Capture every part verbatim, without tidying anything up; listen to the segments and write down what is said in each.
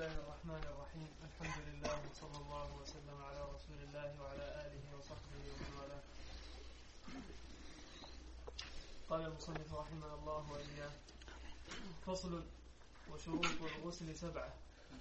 الله الرحمن الرحيم. الحمد لله صلى الله وسلم على رسول الله وعلى آله وصحبه ومن والاه. قال المصنف رحمه الله وإياه: فصل. وشروط الغسل سبعة: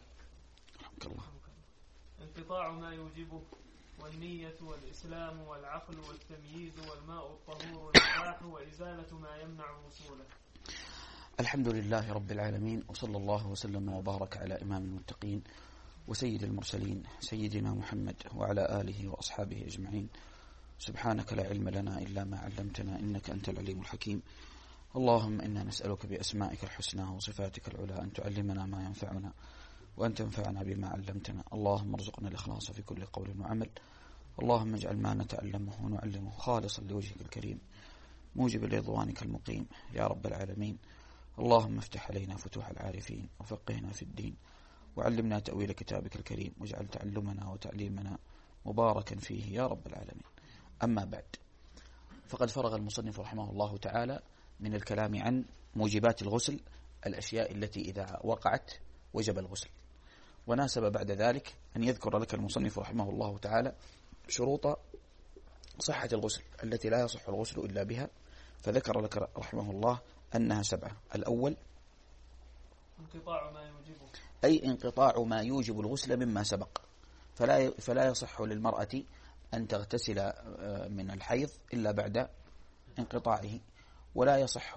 انقطاع ما يوجبه، والنية، والإسلام، والعقل، والتمييز، والماء الطهور والمباح، وإزالة ما يمنع وصوله. الحمد لله رب العالمين، وصلى الله وسلم وبارك على إمام المتقين وسيد المرسلين سيدنا محمد وعلى آله وأصحابه أجمعين. سبحانك لا علم لنا إلا ما علمتنا، إنك أنت العليم الحكيم. اللهم إنا نسألك بأسمائك الحسنى وصفاتك العلى أن تعلمنا ما ينفعنا وأن تنفعنا بما علمتنا. اللهم ارزقنا الإخلاص في كل قول وعمل. اللهم اجعل ما نتعلمه ونعلمه خالصا لوجهك الكريم موجب لرضوانك المقيم يا رب العالمين. اللهم افتح علينا فتوح العارفين وفقهنا في الدين، وعلمنا تأويل كتابك الكريم، واجعل تعلمنا وتعليمنا مباركا فيه يا رب العالمين. أما بعد، فقد فرغ المصنف رحمه الله تعالى من الكلام عن موجبات الغسل، الأشياء التي إذا وقعت وجب الغسل، وناسب بعد ذلك أن يذكر لك المصنف رحمه الله تعالى شروط صحة الغسل التي لا يصح الغسل إلا بها، فذكر لك رحمه الله أنها سبعة. الأول انقطاع ما يوجبه، أي انقطاع ما يوجب الغسل مما سبق، فلا فلا يصح للمرأة أن تغتسل من الحيض إلا بعد انقطاعه، ولا يصح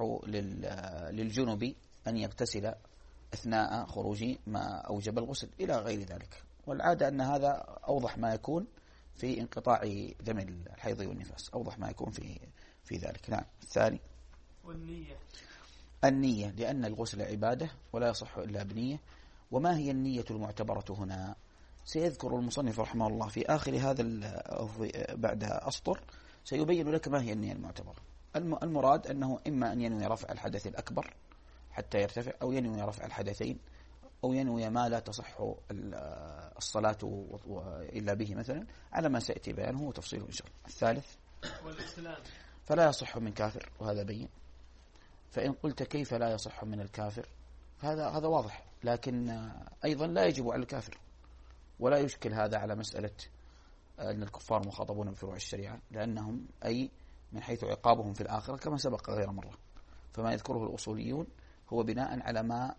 للجنب أن يغتسل أثناء خروج ما أوجب الغسل إلى غير ذلك. والعادة أن هذا أوضح ما يكون في انقطاع دم الحيض والنفاس، أوضح ما يكون في في ذلك. نعم. الثاني والنية، النية، لأن الغسل عبادة ولا يصح إلا بنية. وما هي النية المعتبرة هنا؟ سيذكر المصنف رحمه الله في آخر هذا بعد أسطر سيبين لك ما هي النية المعتبرة. المراد أنه إما أن ينوي رفع الحدث الأكبر حتى يرتفع، أو ينوي رفع الحدثين، أو ينوي ما لا تصح الصلاة إلا به مثلا، على ما سيأتي بيانه وتفصيله إن شاء الله. الثالث والإسلام، فلا يصح من كافر، وهذا بين. فإن قلت كيف لا يصح من الكافر، هذا هذا واضح، لكن أيضا لا يجب على الكافر، ولا يشكل هذا على مسألة أن الكفار مخاطبون بفروع الشريعة، لأنهم أي من حيث عقابهم في الآخرة كما سبق غير مرة. فما يذكره الأصوليون هو بناء على ما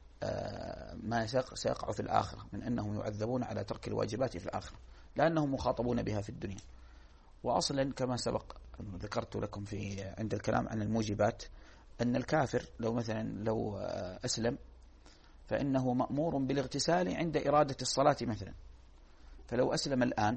ما سيقع في الآخرة من أنهم يعذبون على ترك الواجبات في الآخرة، لأنهم مخاطبون بها في الدنيا. وأصلا كما سبق ذكرت لكم في عند الكلام عن الموجبات أن الكافر لو مثلا لو أسلم فإنه مأمور بالاغتسال عند إرادة الصلاة مثلا، فلو أسلم الآن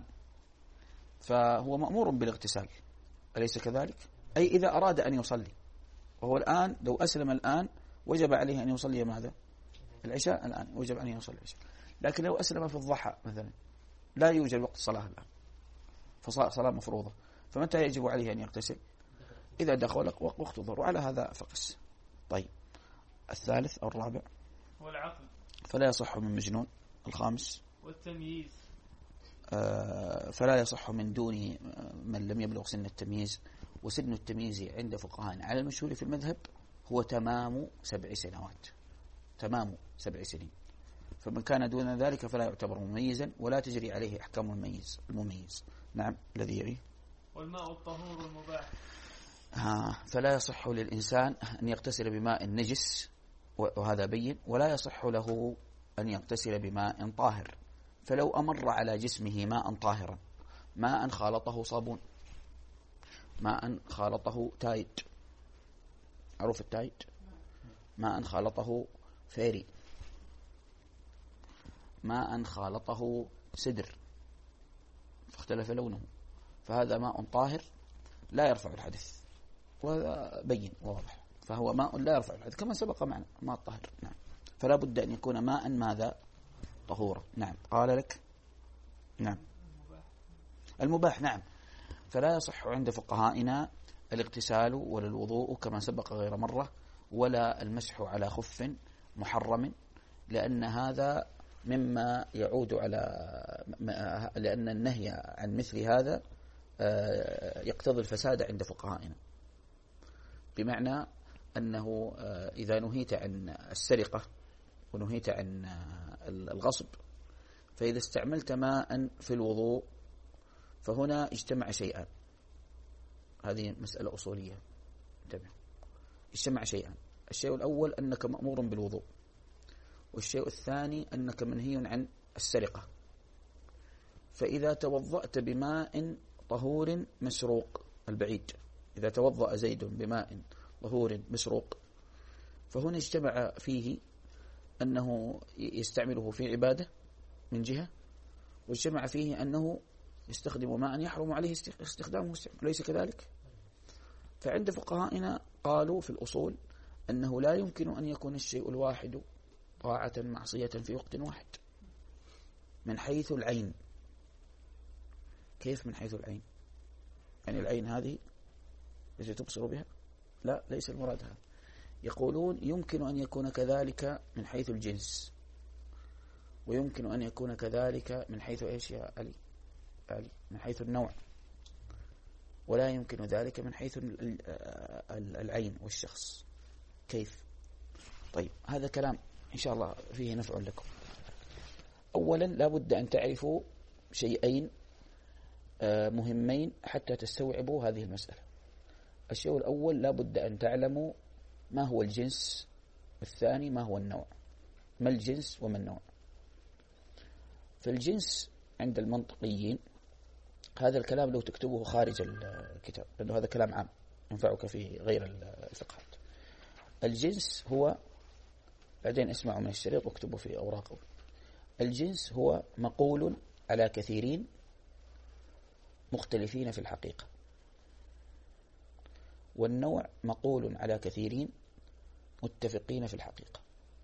فهو مأمور بالاغتسال، أليس كذلك؟ أي إذا أراد أن يصلي، وهو الآن لو أسلم الآن وجب عليه أن يصلي ماذا؟ العشاء. الآن وجب أن يصلي العشاء. لكن لو أسلم في الضحى مثلا لا يوجد وقت الصلاة الآن، فصلاة مفروضة، فمتى يجب عليه أن يغتسل؟ إذا دخل وقت الظهر، وعلى هذا فقس. طيب، الثالث أو الرابع والعقل، فلا يصح من مجنون. الخامس والتمييز، آه فلا يصح من دون من لم يبلغ سن التمييز. وسن التمييز عند فقهاء على المشهور في المذهب هو تمام سبع سنوات، تمام سبع سنين. فمن كان دون ذلك فلا يعتبر مميزا، ولا تجري عليه أحكام المميز المميز نعم. الذي يليه والماء الطهور المباح، ها فلا يصح للإنسان أن يغتسل بماء نجس، وهذا بين. ولا يصح له أن يغتسل بماء طاهر، فلو أمر على جسمه ماء طاهرا، ماء خالطه صابون، ماء خالطه تايد، عروف التايد، ماء خالطه فيري، ماء خالطه سدر فاختلف لونه، فهذا ماء طاهر لا يرفع الحدث، وهذا بين وواضح، فهو ماء لا يرفع الحدث كما سبق معنا، ماء طاهر. نعم. فلا بد أن يكون ماء ماذا؟ طهورا. نعم. قال لك نعم المباح. نعم. فلا يصح عند فقهائنا الاغتسال ولا الوضوء كما سبق غير مرة، ولا المسح على خف محرم، لأن هذا مما يعود على لأن النهي عن مثل هذا يقتضي الفساد عند فقهائنا، بمعنى أنه إذا نهيت عن السرقة ونهيت عن الغصب، فإذا استعملت ماء في الوضوء فهنا اجتمع شيئان. هذه مسألة أصولية، انتبه. اجتمع شيئان: الشيء الأول أنك مأمور بالوضوء، والشيء الثاني أنك منهي عن السرقة. فإذا توضأت بماء طهور مسروق، البعيد، إذا توضأ زيد بماء طهور مسروق، فهنا اجتمع فيه أنه يستعمله في عبادة من جهة، واجتمع فيه أنه يستخدم ماء يحرم عليه استخدامه، ليس كذلك؟ فعند فقهائنا قالوا في الأصول أنه لا يمكن أن يكون الشيء الواحد طاعة معصية في وقت واحد من حيث العين. كيف من حيث العين؟ يعني العين هذه التي تبصر بها؟ لا، ليس المراد هذا. يقولون يمكن أن يكون كذلك من حيث الجنس، ويمكن أن يكون كذلك من حيث إيش يا علي؟ علي من حيث النوع، ولا يمكن ذلك من حيث العين والشخص. كيف؟ طيب هذا كلام إن شاء الله فيه نفع لكم. أولا لا بد أن تعرفوا شيئين مهمين حتى تستوعبوا هذه المسألة. الشيء الأول لا بد أن تعلموا ما هو الجنس، والثاني ما هو النوع. ما الجنس وما النوع؟ فالجنس عند المنطقيين، هذا الكلام لو تكتبه خارج الكتاب لأنه هذا كلام عام ينفعك في غير الفقهات. الجنس هو، بعدين اسمعوا من الشريط واكتبوا في أوراقه، الجنس هو مقول على كثيرين مختلفين في الحقيقة، والنوع مقول على كثيرين متفقين في الحقيقة.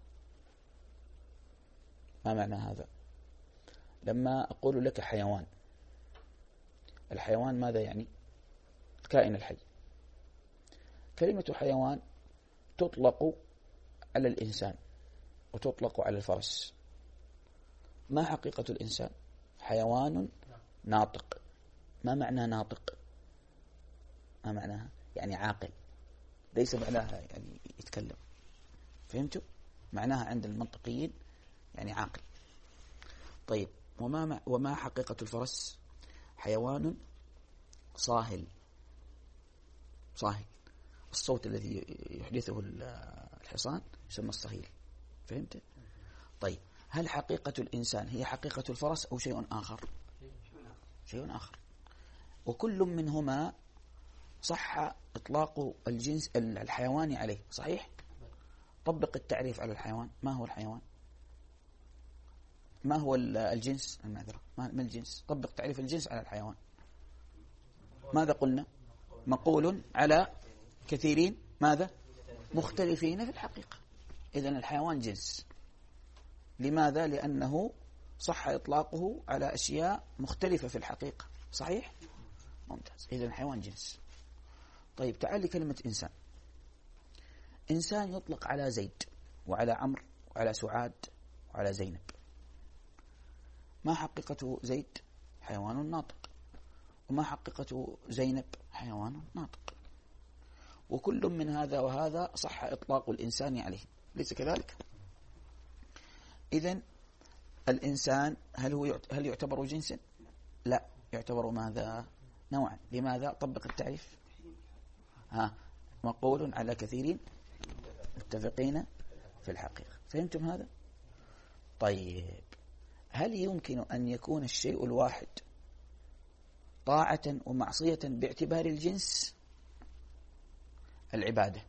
ما معنى هذا؟ لما أقول لك حيوان، الحيوان ماذا يعني؟ الكائن الحي. كلمة حيوان تطلق على الإنسان وتطلق على الفرس. ما حقيقة الإنسان؟ حيوان ناطق. ما معنى ناطق؟ ما معناها؟ يعني عاقل، ليس معناها يعني يتكلم. فهمتوا؟ معناها عند المنطقيين يعني عاقل. طيب وما وما حقيقة الفرس؟ حيوان صاهل. صاهل، الصوت الذي يحدثه الحصان يسمى الصهيل. فهمت؟ طيب هل حقيقة الإنسان هي حقيقة الفرس أو شيء آخر؟ شيء آخر. وكل منهما صح إطلاق الجنس الحيواني عليه، صحيح؟ طبق التعريف على الحيوان. ما هو الحيوان؟ ما هو الجنس؟ المعذرة، ما الجنس؟ طبق تعريف الجنس على الحيوان. ماذا قلنا؟ مقول على كثيرين ماذا؟ مختلفين في الحقيقة. إذن الحيوان جنس. لماذا؟ لأنه صح إطلاقه على أشياء مختلفة في الحقيقة، صحيح؟ ممتاز. إذن الحيوان جنس. طيب تعال لكلمة إنسان. إنسان يطلق على زيد وعلى عمرو وعلى سعاد وعلى زينب. ما حقيقة زيد؟ حيوان ناطق. وما حقيقة زينب؟ حيوان ناطق. وكل من هذا وهذا صح إطلاق الإنسان عليه، ليس كذلك؟ إذن الإنسان هل هو هل يعتبر جنسا؟ لا، يعتبر ماذا؟ نوعا. لماذا؟ طبق التعريف. ها، مقول على كثيرين متفقين في الحقيقة. فهمتم هذا؟ طيب هل يمكن أن يكون الشيء الواحد طاعة ومعصية باعتبار الجنس؟ العبادة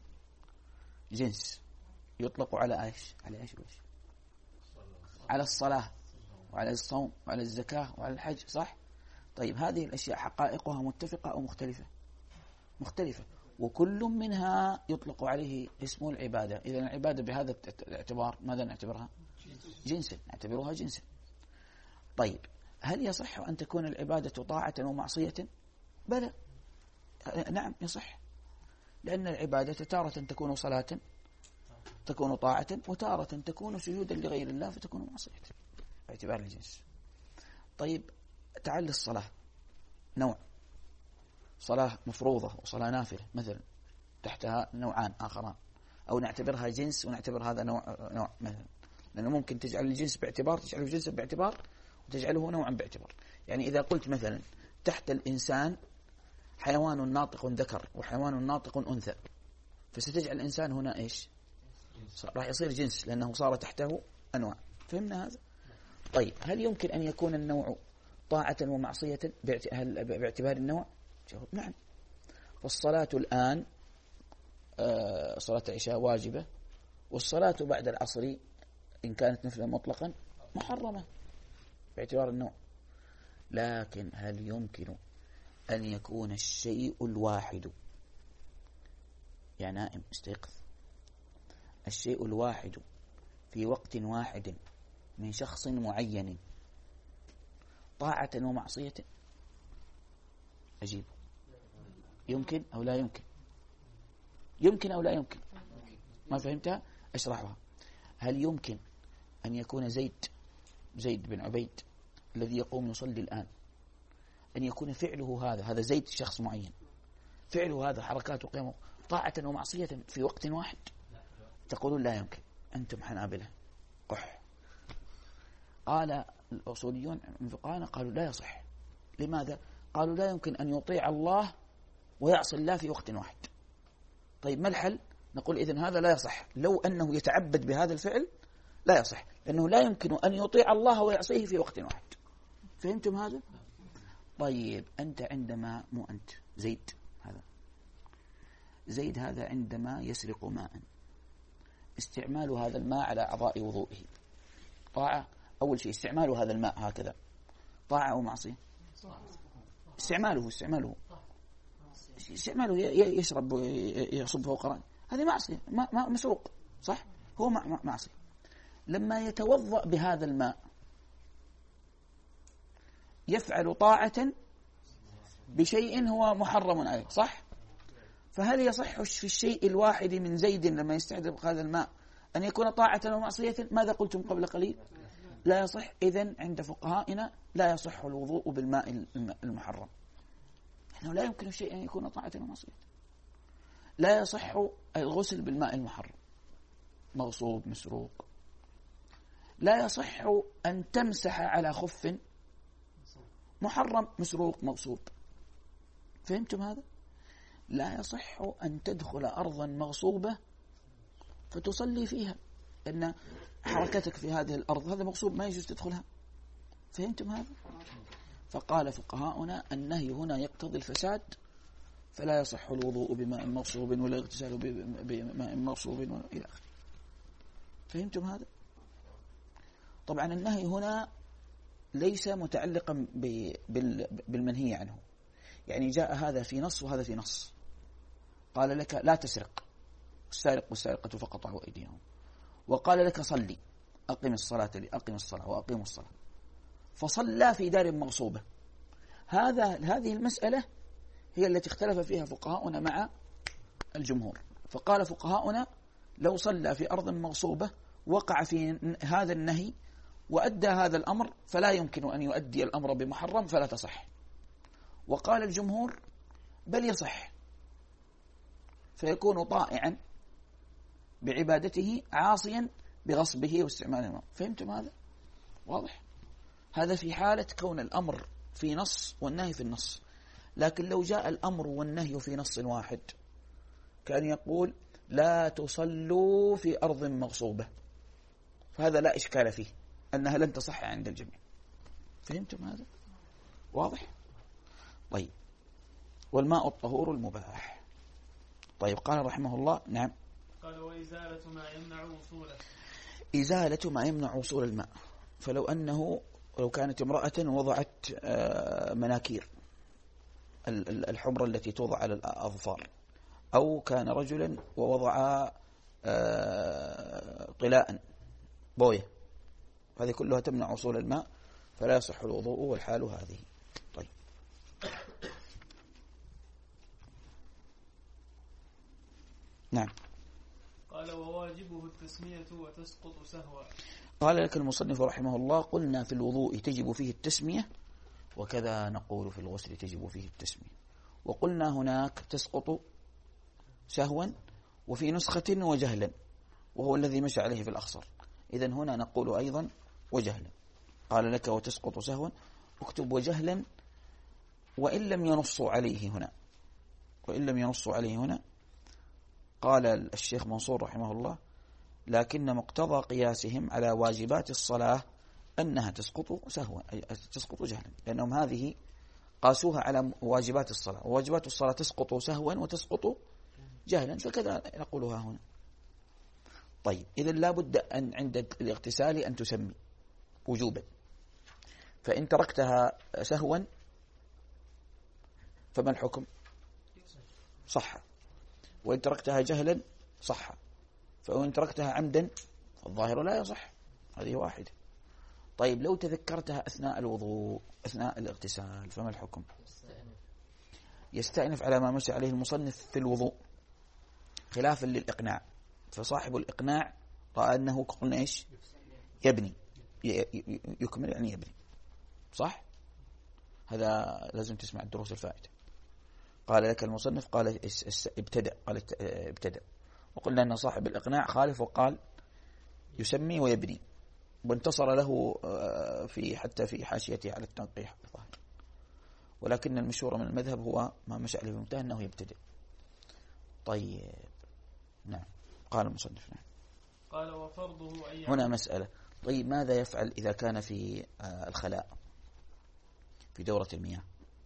جنس يطلق على ايش؟ على ايش وإيش؟ على الصلاة وعلى الصوم وعلى الزكاة وعلى الحج، صح؟ طيب هذه الأشياء حقائقها متفقة أو مختلفة؟ مختلفة. وكل منها يطلق عليه اسم العبادة. إذا العبادة بهذا الاعتبار ماذا نعتبرها؟ جنسا، نعتبرها جنسا. طيب هل يصح أن تكون العبادة طاعة ومعصية؟ بلى، نعم يصح، لأن العبادة تارة تكون صلاة تكون طاعة، وتارة تكون سجودا لغير الله فتكون معصية باعتبار الجنس. طيب تعال للصلاة، نوع صلاة مفروضة وصلاة نافلة مثلا، تحتها نوعان آخران، أو نعتبرها جنس ونعتبر هذا نوع نوع مثلا. لأنه ممكن تجعل الجنس باعتبار، تجعله جنسا باعتبار، وتجعله نوعا باعتبار. يعني إذا قلت مثلا تحت الإنسان حيوان ناطق ذكر وحيوان ناطق أنثى، فستجعل الإنسان هنا إيش؟ راح يصير جنس لأنه صار تحته أنواع. فهمنا هذا؟ طيب هل يمكن أن يكون النوع طاعة ومعصية باعتبار النوع؟ جواب نعم. والصلاة الآن آه صلاة العشاء واجبة، والصلاة بعد العصر إن كانت نفلا مطلقا محرمة باعتبار النوع. لكن هل يمكن أن يكون الشيء الواحد، يا نائم استيقظ، الشيء الواحد في وقت واحد من شخص معين طاعة ومعصية؟ أجيب. يمكن أو لا يمكن؟ يمكن أو لا يمكن؟ ما فهمتها؟ أشرحها. هل يمكن أن يكون زيد زيد بن عبيد الذي يقوم يصلي الآن أن يكون فعله هذا هذا زيد شخص معين، فعله هذا حركاته وقيامه طاعة ومعصية في وقت واحد؟ تقولون لا يمكن. أنتم حنابلة قح. قال الأصوليون من فقهانا قالوا لا يصح. لماذا؟ قالوا لا يمكن أن يطيع الله ويعصي الله في وقت واحد. طيب ما الحل؟ نقول إذن هذا لا يصح. لو أنه يتعبد بهذا الفعل لا يصح، لأنه لا يمكن أن يطيع الله ويعصيه في وقت واحد. فهمتم هذا؟ طيب أنت عندما مو أنت زيد هذا زيد هذا عندما يسرق ماء، استعمال هذا الماء على أعضاء وضوئه طاعة؟ أول شيء استعمال هذا الماء هكذا طاعة أو معصية؟ استعماله استعماله استعماله يشرب يصب فوق رأي، هذه معصية، ما مسروق صح؟ هو معصية. لما يتوضأ بهذا الماء يفعل طاعة بشيء هو محرم عليه صح؟ فهل يصح في الشيء الواحد من زيد لما يستحضر هذا الماء أن يكون طاعة ومعصية؟ ماذا قلتم قبل قليل؟ لا يصح. إذن عند فقهائنا لا يصح الوضوء بالماء المحرم، لأنه لا يمكن الشيء أن يكون طاعة ومعصية. لا يصح الغسل بالماء المحرم، مغصوب مسروق. لا يصح أن تمسح على خف محرم مسروق مغصوب. فهمتم هذا؟ لا يصح أن تدخل أرضا مغصوبة فتصلي فيها، لأن حركتك في هذه الأرض هذا مغصوب ما يجوز تدخلها. فهمتم هذا؟ فقال فقهاؤنا النهي هنا يقتضي الفساد، فلا يصح الوضوء بماء مغصوب ولا اغتسال بماء مغصوب إلى آخره. فهمتم هذا؟ طبعا النهي هنا ليس متعلقا بالمنهي عنه، يعني جاء هذا في نص وهذا في نص. قال لك لا تسرق، السارق والسارقة فقطعوا أيديهم، وقال لك صلي أقم الصلاة لأقم الصلاة وأقيموا الصلاة، فصلى في دار مغصوبة. هذا هذه المسألة هي التي اختلف فيها فقهاؤنا مع الجمهور. فقال فقهاؤنا لو صلى في أرض مغصوبة وقع في هذا النهي وأدى هذا الأمر فلا يمكن أن يؤدي الأمر بمحرم فلا تصح. وقال الجمهور بل يصح، فيكون طائعا بعبادته عاصيا بغصبه واستعمال الماء. فهمتم هذا؟ واضح؟ هذا في حالة كون الأمر في نص والنهي في النص. لكن لو جاء الأمر والنهي في نص واحد كان يقول لا تصلوا في أرض مغصوبة، فهذا لا إشكال فيه أنها لن تصح عند الجميع. فهمتم هذا؟ واضح؟ طيب والماء الطهور المباح. طيب قال رحمه الله نعم قال وإزالة ما يمنع وصوله، إزالة ما يمنع وصول الماء. فلو أنه لو كانت امرأة وضعت مناكير الحمرة التي توضع على الأظفار، أو كان رجلا ووضع طلاء بوية، هذه كلها تمنع وصول الماء فلا يصح الوضوء والحال هذه. طيب نعم. قال وواجبه التسمية وتسقط سهوا. قال لك المصنف رحمه الله قلنا في الوضوء تجب فيه التسمية، وكذا نقول في الغسل تجب فيه التسمية. وقلنا هناك تسقط سهوا وفي نسخة وجهلا، وهو الذي مشى عليه في الأخصر. إذن هنا نقول أيضا وجهلا. قال لك وتسقط سهوا، اكتب وجهلا وإن لم ينصوا عليه هنا، وإن لم ينصوا عليه هنا. قال الشيخ منصور رحمه الله لكن مقتضى قياسهم على واجبات الصلاة أنها تسقط سهوا، تسقط جهلا، لأنهم هذه قاسوها على واجبات الصلاة، وواجبات الصلاة تسقط سهوا وتسقط جهلا، فكذا نقولها هنا. طيب إذن لا بد أن عند الاغتسال أن تسمي وجوبا، فإن تركتها سهوا فما الحكم؟ صح. وإن تركتها جهلا صح. فإن تركتها عمدا فالظاهر لا يصح. هذه واحدة. طيب لو تذكرتها أثناء الوضوء أثناء الاغتسال فما الحكم؟ يستأنف على ما مشى عليه المصنف في الوضوء خلافا للإقناع. فصاحب الإقناع رأى أنه قلنا إيش؟ يبني، يكمل يعني يبني، صح؟ هذا لازم تسمع الدروس الفائدة. قال لك المصنف قال ابتدأ، قال ابتدأ، وقلنا أن صاحب الإقناع خالف وقال يسمي ويبني، وانتصر له في حتى في حاشيته على التنقيح، ولكن المشهور من المذهب هو ما مشى عليه المنتهى أنه يبتدئ. طيب نعم. قال المصنف نعم. قال وفرضه أي هنا مسألة. طيب ماذا يفعل إذا كان في الخلاء في دورة المياه؟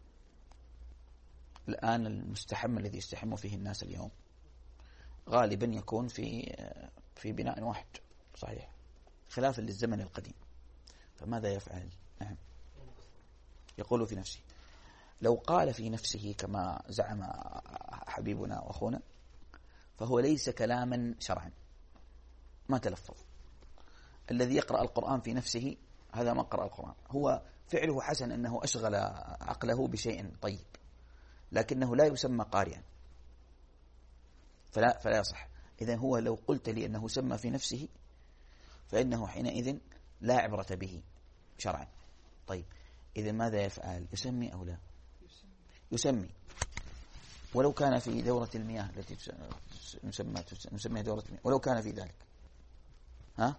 الآن المستحم الذي يستحم فيه الناس اليوم غالبا يكون في في بناء واحد، صحيح، خلافا للزمن القديم. فماذا يفعل؟ نعم. يقول في نفسه. لو قال في نفسه كما زعم حبيبنا وأخونا فهو ليس كلاما شرعا، ما تلفظ. الذي يقرأ القرآن في نفسه هذا ما قرأ القرآن، هو فعله حسن أنه أشغل عقله بشيء طيب، لكنه لا يسمى قارئا، فلا, فلا يصح. إذن هو لو قلت لي أنه سمى في نفسه فإنه حينئذ لا عبرة به شرعا. طيب إذن ماذا يفعل؟ يسمي أو لا؟ يسمي. ولو كان في دورة المياه التي نسمى نسميها دورة المياه، ولو كان في ذلك ها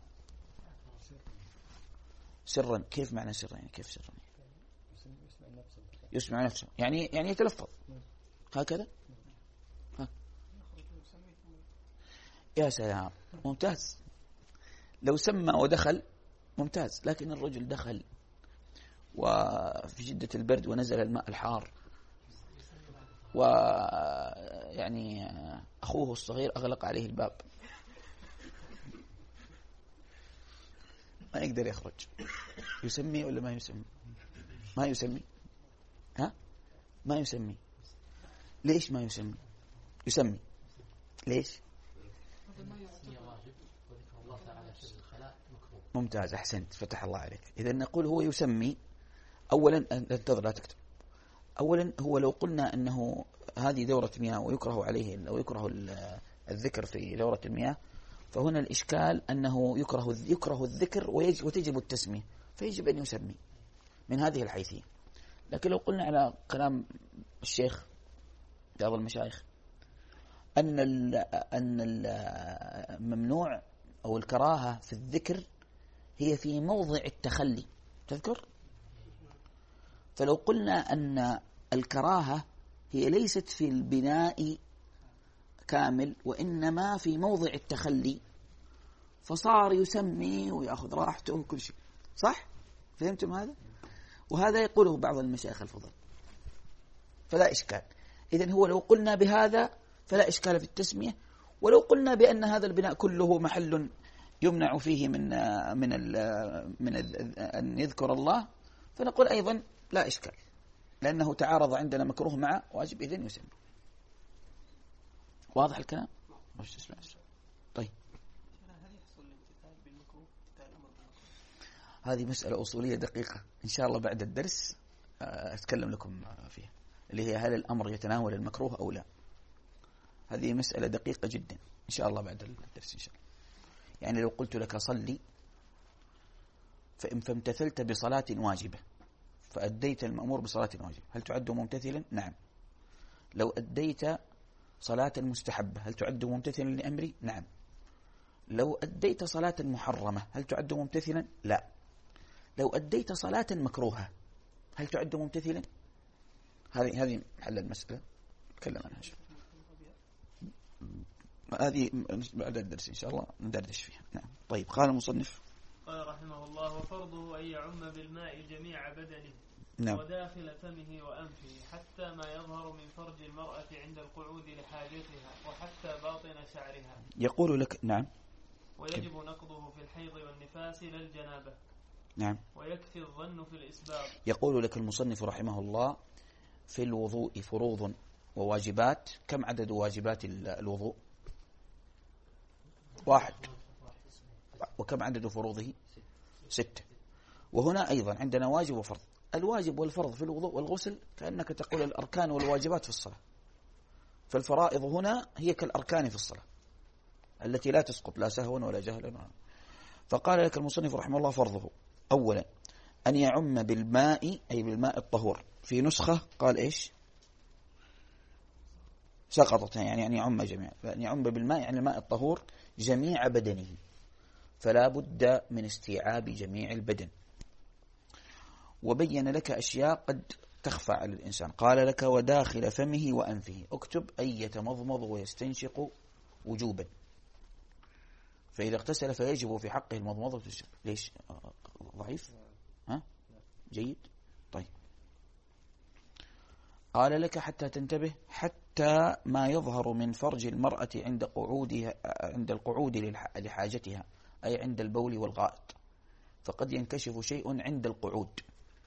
سرا. كيف معنى سرا؟ يعني كيف سرا؟ يسمع نفسه، يعني يعني يتلفظ هكذا. ها. يا سلام، ممتاز. لو سمى ودخل ممتاز، لكن الرجل دخل وفي شدة البرد ونزل الماء الحار، ويعني أخوه الصغير أغلق عليه الباب، ما يقدر يخرج. يسمي ولا ما يسمي؟ ما يسمي. ها؟ ما يسمي. ليش ما يسمي؟ يسمي. ليش؟ ممتاز، أحسنت، فتح الله عليك. إذا نقول هو يسمي. أولا انتظر لا تكتب. أولا هو لو قلنا أنه هذه دورة مياه ويكره عليه أو يكره الذكر في دورة المياه، فهنا الإشكال أنه يكره يكره الذكر وتجب التسمية، فيجب أن يسمي من هذه الحيثية. لكن لو قلنا على كلام الشيخ بعض المشايخ أن أن الممنوع أو الكراهة في الذكر هي في موضع التخلي، تذكر؟ فلو قلنا أن الكراهة هي ليست في البناء كامل وإنما في موضع التخلي، فصار يسمي ويأخذ راحته وكل شيء، صح؟ فهمتم هذا؟ وهذا يقوله بعض المشايخ الفضل، فلا إشكال. إذن هو لو قلنا بهذا فلا إشكال في التسمية، ولو قلنا بأن هذا البناء كله محل يمنع فيه من من ال من ال أن يذكر الله فنقول أيضا لا إشكال، لأنه تعارض عندنا مكروه مع واجب، إذن يسمى. واضح الكلام؟ مش تسمع. طيب هذه مسألة أصولية دقيقة، إن شاء الله بعد الدرس أتكلم لكم فيها، اللي هي هل الأمر يتناول المكروه أو لا. هذه مسألة دقيقة جدا، إن شاء الله بعد الدرس إن شاء الله. يعني لو قلت لك صلي فإن فامتثلت بصلاة واجبة فأديت المأمور بصلاة واجبة، هل تعد ممتثلا؟ نعم. لو أديت صلاة مستحبة هل تعد ممتثلا لأمري؟ نعم. لو أديت صلاة محرمة هل تعد ممتثلا؟ لا. لو أديت صلاة مكروهة هل تعد ممتثلا؟ هذه هذه حل المسألة نتكلم عنها. هذه بعد الدرس إن شاء الله ندردش فيها. نعم. طيب قال المصنف قال رحمه الله: وفرضه أن يعم بالماء جميع بدنه. نعم. وداخل فمه وأنفه حتى ما يظهر من فرج المرأة عند القعود لحاجتها وحتى باطن شعرها. يقول لك نعم. ويجب نقضه في الحيض والنفاس لا الجنابة. نعم. ويكفي الظن في الإسباغ. يقول لك المصنف رحمه الله: في الوضوء فروض وواجبات. كم عدد واجبات الوضوء؟ واحد. وكم عدد فروضه؟ ستة. وهنا أيضا عندنا واجب وفرض. الواجب والفرض في الوضوء والغسل كأنك تقول الأركان والواجبات في الصلاة. فالفرائض هنا هي كالأركان في الصلاة التي لا تسقط لا سهوا ولا جهلا. فقال لك المصنف رحمه الله: فرضه أولا أن يعم بالماء أي بالماء الطهور. في نسخة قال إيش؟ سقطت يعني أن يعم جميع. فأن يعم بالماء يعني الماء الطهور جميع بدنه، فلا بد من استيعاب جميع البدن. وبين لك أشياء قد تخفى على الإنسان. قال لك: وداخل فمه وأنفه. اكتب: أن يتمضمض ويستنشق وجوبا. فإذا اغتسل فيجب في حقه المضمضة والتنشيق. ليش ضعيف؟ ها؟ جيد. طيب قال لك حتى تنتبه: حتى ما يظهر من فرج المرأة عند قعودها عند القعود لحاجتها، أي عند البول والغائط. فقد ينكشف شيء عند القعود.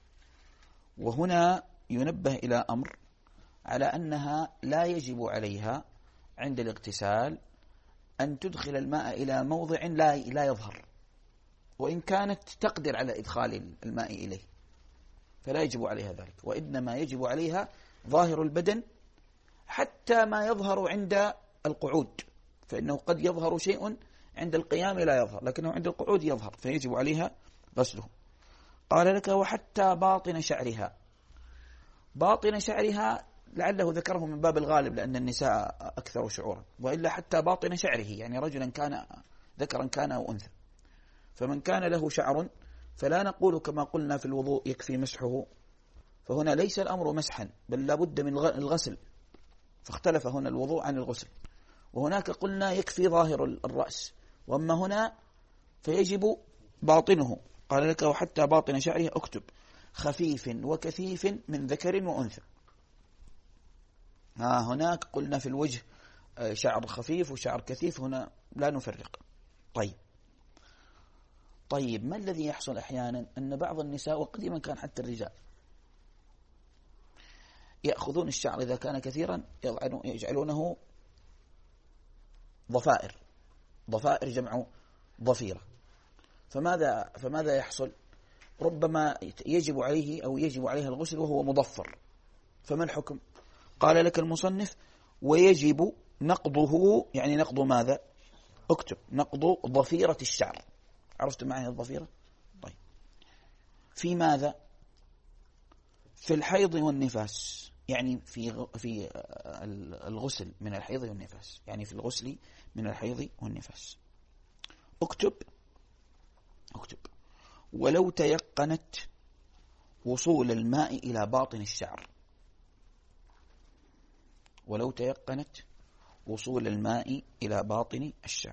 وهنا ينبه إلى أمر، على أنها لا يجب عليها عند الاغتسال أن تدخل الماء إلى موضع لا لا يظهر، وإن كانت تقدر على إدخال الماء إليه فلا يجب عليها ذلك. وإنما يجب عليها ظاهر البدن حتى ما يظهر عند القعود، فإنه قد يظهر شيء عند القيام لا يظهر، لكنه عند القعود يظهر، فيجب عليها غسله. قال لك: وحتى باطن شعرها. باطن شعرها لعله ذكره من باب الغالب لأن النساء أكثر شعورا، وإلا حتى باطن شعره يعني رجلا كان ذكرا كان أو أنثى. فمن كان له شعر فلا نقول كما قلنا في الوضوء يكفي مسحه، فهنا ليس الأمر مسحا بل لابد من الغسل، فاختلف هنا الوضوء عن الغسل. وهناك قلنا يكفي ظاهر الرأس، وأما هنا فيجب باطنه. قال لك: وحتى باطن شعره. اكتب: خفيف وكثيف من ذكر وأنثى. ها هناك قلنا في الوجه شعر خفيف وشعر كثيف، هنا لا نفرق. طيب طيب ما الذي يحصل أحيانا أن بعض النساء وقديما كان حتى الرجال يأخذون الشعر إذا كان كثيرا يجعلونه ضفائر. ضفائر جمع ضفيرة. فماذا فماذا يحصل؟ ربما يجب عليه أو يجب عليها الغسل وهو مضفر. فما الحكم؟ قال لك المصنف: ويجب نقضه. يعني نقض ماذا؟ اكتب: نقض ضفيرة الشعر. عرفت معنى الضفيرة؟ طيب في ماذا؟ في الحيض والنفاس، يعني في في الغسل من الحيض والنفاس، يعني في الغسل من الحيض والنفاس. اكتب اكتب ولو تيقنت وصول الماء إلى باطن الشعر. ولو تيقنت وصول الماء إلى باطن الشعر.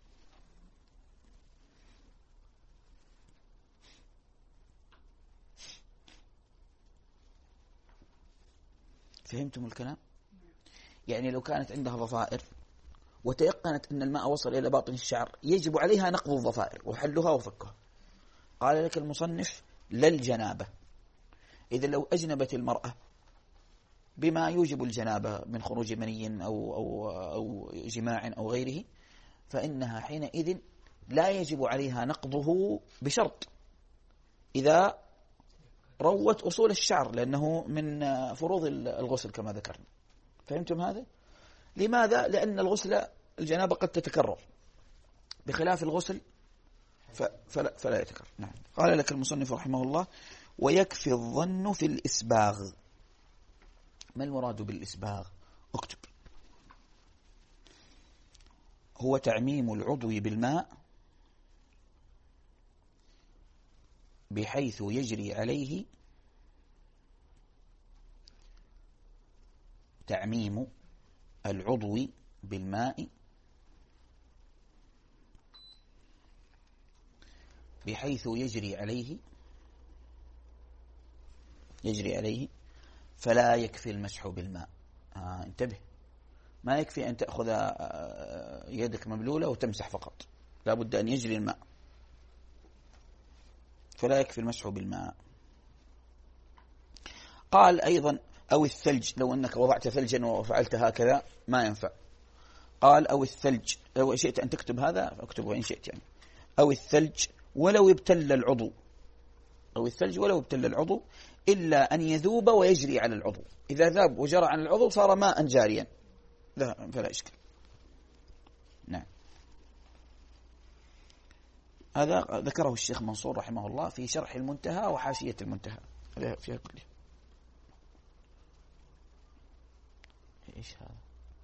فهمتم الكلام؟ يعني لو كانت عندها ضفائر وتيقنت أن الماء وصل إلى باطن الشعر يجب عليها نقض الضفائر وحلها وفكها. قال لك المصنف: لا الجنابة. إذا لو أجنبت المرأة بما يوجب الجنابة من خروج مني أو, أو, أو جماع أو غيره، فإنها حينئذ لا يجب عليها نقضه بشرط إذا روت أصول الشعر، لأنه من فروض الغسل كما ذكرنا. فهمتم هذا؟ لماذا؟ لأن الغسل الجنابة قد تتكرر بخلاف الغسل فلا, فلا يتكرر. نعم. قال لك المصنف رحمه الله: ويكفي الظن في الإسباغ. ما المراد بالإسباغ؟ اكتب: هو تعميم العضو بالماء بحيث يجري عليه تعميم العضو بالماء بحيث يجري عليه يجري عليه فلا يكفي المسح بالماء. آه انتبه، ما يكفي أن تأخذ يدك مبلولة وتمسح فقط، لا بد أن يجري الماء، فلا يكفي المسح بالماء. قال أيضا أو الثلج، لو أنك وضعت ثلجا وفعلت هكذا ما ينفع. قال أو الثلج، لو شئت أن تكتب هذا فاكتبه إن شئت يعني. أو الثلج ولو ابتل العضو، أو الثلج ولو ابتل العضو إلا أن يذوب ويجري على العضو. إذا ذاب وجرى على العضو صار ماء جاريا فلا إشكال. نعم، هذا ذكره الشيخ منصور رحمه الله في شرح المنتهى وحاشية المنتهى فيها كله. إيش هذا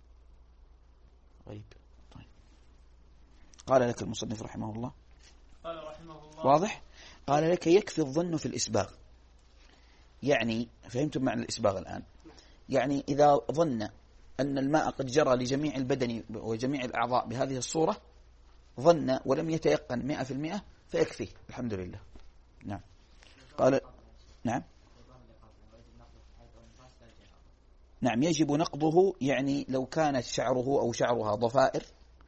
غيب. طيب، قال لك المصنف رحمه الله، قال رحمه الله واضح، قال لك يكفي الظن في الإسباغ. يعني فهمتم معنى الإسباغ الآن؟ يعني إذا ظن أن الماء قد جرى لجميع البدن وجميع الأعضاء بهذه الصورة، ظن ولم يتيقن مئة في المئة فيكفيه الحمد لله. نعم، قال نعم نعم يجب نقضه. يعني لو كانت شعره أو شعرها ضفائر،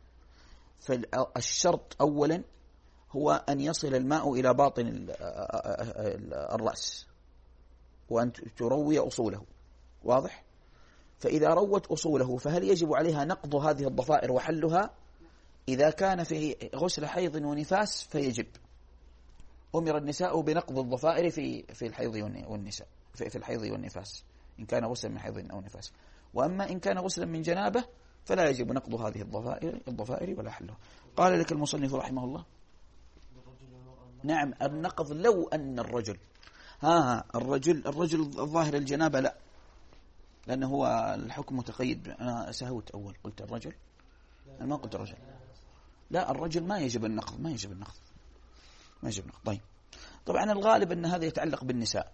فالشرط أولا هو أن يصل الماء إلى باطن الرأس وأن تروي أصوله، واضح؟ فإذا روت أصوله فهل يجب عليها نقض هذه الضفائر وحلها؟ إذا كان في غسل حيض ونفاس فيجب. أمر النساء بنقض الضفائر في في الحيض والنساء في, في الحيض والنفاس إن كان غسلا من حيض أو نفاس. وأما إن كان غسلا من جنابة فلا يجب نقض هذه الضفائر الضفائر ولا حلها. قال لك المصنف رحمه الله، نعم النقض لو أن الرجل ها الرجل الرجل الظاهر الجنابة لا، لأنه هو الحكم متقيد. أنا سهوت أول قلت الرجل، أنا ما قلت الرجل. لا، الرجل ما يجب النقض، ما يجب النقض ما يجب النقض. طيب، طبعا الغالب أن هذا يتعلق بالنساء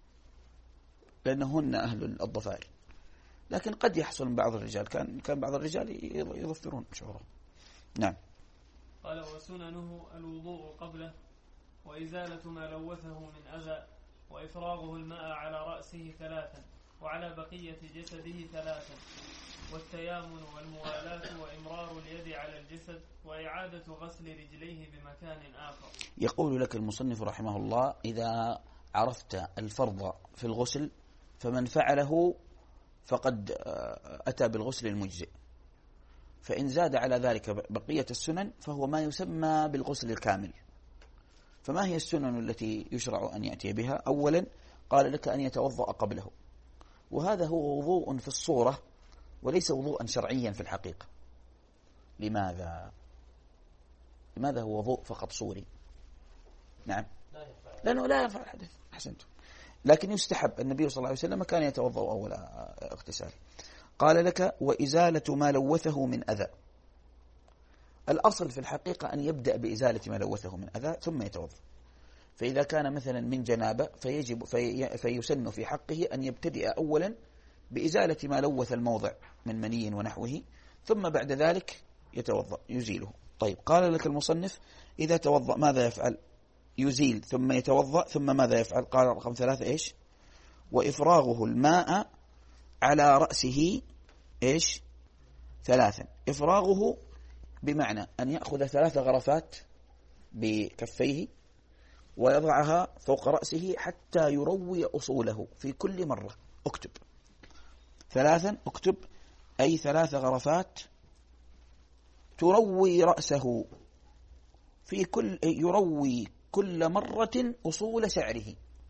لأنهن أهل الضفائر، لكن قد يحصل من بعض الرجال، كان كان بعض الرجال يضفرون شعورهم. نعم. قال وسننه الوضوء قبله وإزالة ما لوثه من أذى وإفراغه الماء على رأسه ثلاثا وعلى بقية جسده ثلاثا، والتيامن والموالاة وإمرار اليد على الجسد وإعادة غسل رجليه بمكان آخر. يقول لك المصنف رحمه الله، إذا عرفت الفرض في الغسل فمن فعله فقد أتى بالغسل المجزئ، فإن زاد على ذلك بقية السنن فهو ما يسمى بالغسل الكامل. فما هي السنن التي يشرع أن يأتي بها؟ أولا قال لك أن يتوضأ قبله، وهذا هو وضوء في الصورة وليس وضوءا شرعيا في الحقيقة. لماذا؟ لماذا هو وضوء فقط صوري؟ نعم، لأنه لا ينفع الحدث. أحسنتم. لكن يستحب، النبي صلى الله عليه وسلم كان يتوضأ أول اغتسال. قال لك وإزالة ما لوثه من أذى. الأصل في الحقيقة أن يبدأ بإزالة ما لوثه من أذى ثم يتوضأ. فإذا كان مثلا من جنابة فيجب في فيسن في حقه أن يبتدئ أولا بإزالة ما لوث الموضع من مني ونحوه، ثم بعد ذلك يتوضأ يزيله. طيب، قال لك المصنف إذا توضأ ماذا يفعل؟ يزيل ثم يتوضأ ثم ماذا يفعل؟ قال رقم ثلاثة إيش؟ وإفراغه الماء على رأسه إيش؟ ثلاثا. إفراغه بمعنى أن يأخذ ثلاث غرفات بكفيه ويضعها فوق رأسه حتى يروي أصوله في كل مرة. اكتب ثلاثا، اكتب أي ثلاث غرفات تروي رأسه في كل يروي كل مرة أصول شعره.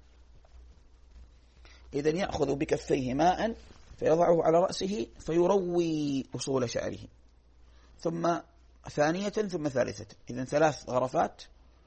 إذن يأخذ بكفيه ماء فيضعه على رأسه فيروي أصول شعره، ثم ثانية ثم ثالثة. إذن ثلاث غرفات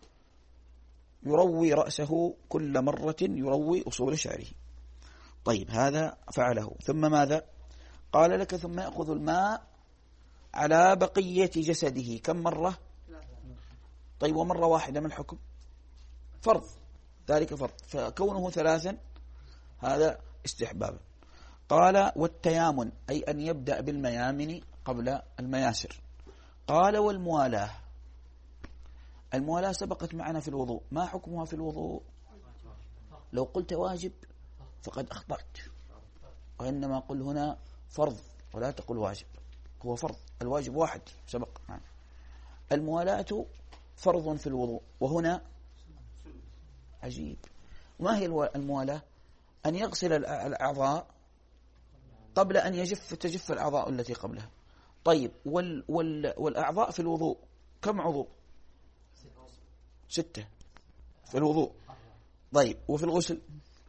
يروي رأسه كل مرة يروي أصول شعره. طيب، هذا فعله. ثم ماذا؟ قال لك ثم يأخذ الماء على بقية جسده كم مرة؟ طيب ومرة واحدة ما الحكم؟ فرض، ذلك فرض، فكونه ثلاثا هذا استحباب. قال والتيامن أي أن يبدأ بالميامن قبل المياسر. قال والموالاة، الموالاة سبقت معنا في الوضوء، ما حكمها في الوضوء؟ لو قلت واجب فقد أخطأت، وإنما قل هنا فرض ولا تقل واجب، هو فرض، الواجب واحد سبق معنا. الموالاة فرض في الوضوء، وهنا عجيب. ما هي الموالاة؟ أن يغسل الأعضاء قبل أن يجف تجف الأعضاء التي قبلها. طيب وال وال والأعضاء في الوضوء كم عضو؟ ستة في الوضوء. طيب وفي الغسل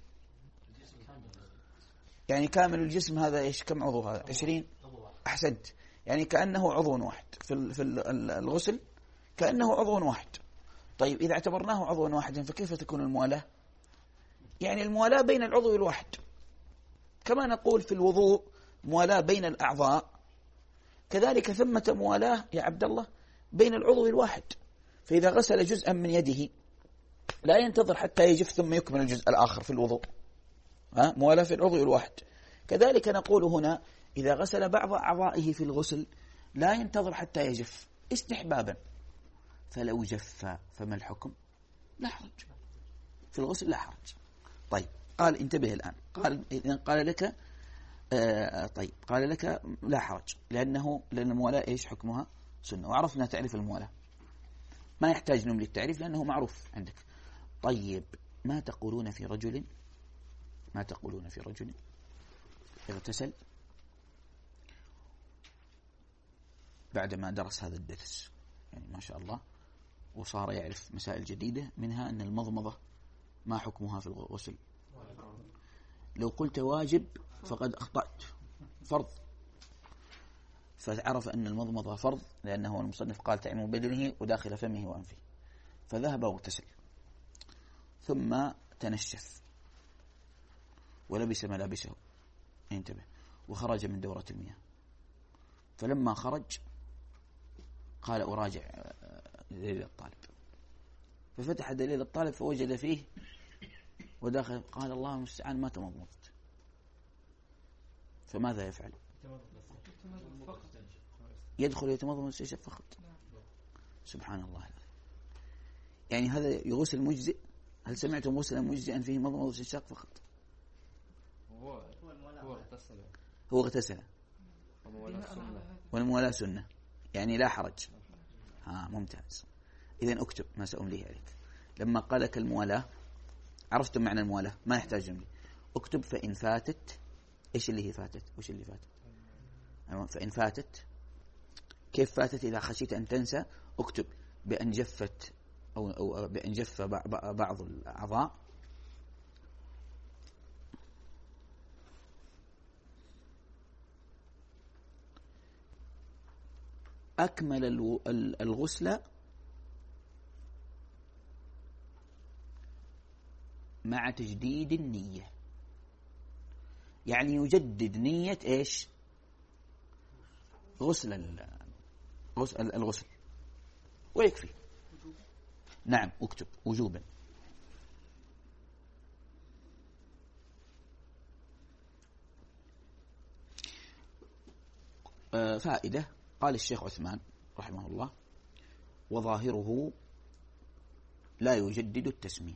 يعني كامل الجسم هذا إيش كم عضو؟ هذا عشرين. أحسنت، يعني كأنه عضو واحد في في الغسل، كأنه عضو واحد. طيب إذا اعتبرناه عضوا واحدا فكيف تكون الموالاة؟ يعني الموالاة بين العضو الواحد، كما نقول في الوضوء موالاة بين الأعضاء، كذلك ثمة موالاة يا عبد الله بين العضو الواحد. فإذا غسل جزءا من يده لا ينتظر حتى يجف ثم يكمل الجزء الآخر في الوضوء، ها موالاة في العضو الواحد. كذلك نقول هنا إذا غسل بعض أعضائه في الغسل لا ينتظر حتى يجف استحبابا، فلو جف فما الحكم؟ لا حرج في الغسل، لا حرج. طيب قال انتبه الآن، قال إذن قال لك آه طيب قال لك لا حرج، لأنه لأن الموالاة إيش حكمها؟ سنة، وعرفنا تعريف الموالاة، ما يحتاج نملي التعريف لأنه معروف عندك. طيب ما تقولون في رجل ما تقولون في رجل اغتسل بعدما درس هذا الدرس، يعني ما شاء الله، وصار يعرف مسائل جديدة، منها أن المضمضة ما حكمها في الغسل؟ لو قلت واجب فقد أخطأت، فرض، فعرف أن المضمضة فرض لأنه المصنف قال تعميم بدنه وداخل فمه وأنفه، فذهب واغتسل ثم تنشف ولبس ملابسه، انتبه، وخرج من دورة المياه، فلما خرج قال أراجع دليل الطالب، ففتح دليل الطالب فوجد فيه وداخل، قال الله المستعان ما تمضمضت، فماذا يفعل؟ يدخل يتمضمض ويستنشق فقط. سبحان الله، يعني هذا يغسل مجزئ؟ هل سمعتم غسلا مجزئا فيه مضمض واستنشاق فقط؟ هو هو اغتسل هو اغتسل والموالاة سنة، يعني لا حرج. ها ممتاز. إذن اكتب ما سأمليه عليك. لما قال لك الموالاة عرفتم معنى الموالاة، ما يحتاج جملة، اكتب فإن فاتت. إيش اللي هي فاتت؟ وش اللي فاتت؟ فإن فاتت، كيف فاتت؟ إذا خشيت أن تنسى اكتب بأن جفت أو, أو بأن جف بعض الأعضاء أكمل الغسل مع تجديد النية، يعني يجدد نية إيش؟ غسل الغسل ويكفي. نعم اكتب وجوبا. آه فائدة، قال الشيخ عثمان رحمه الله وظاهره لا يجدد التسمية،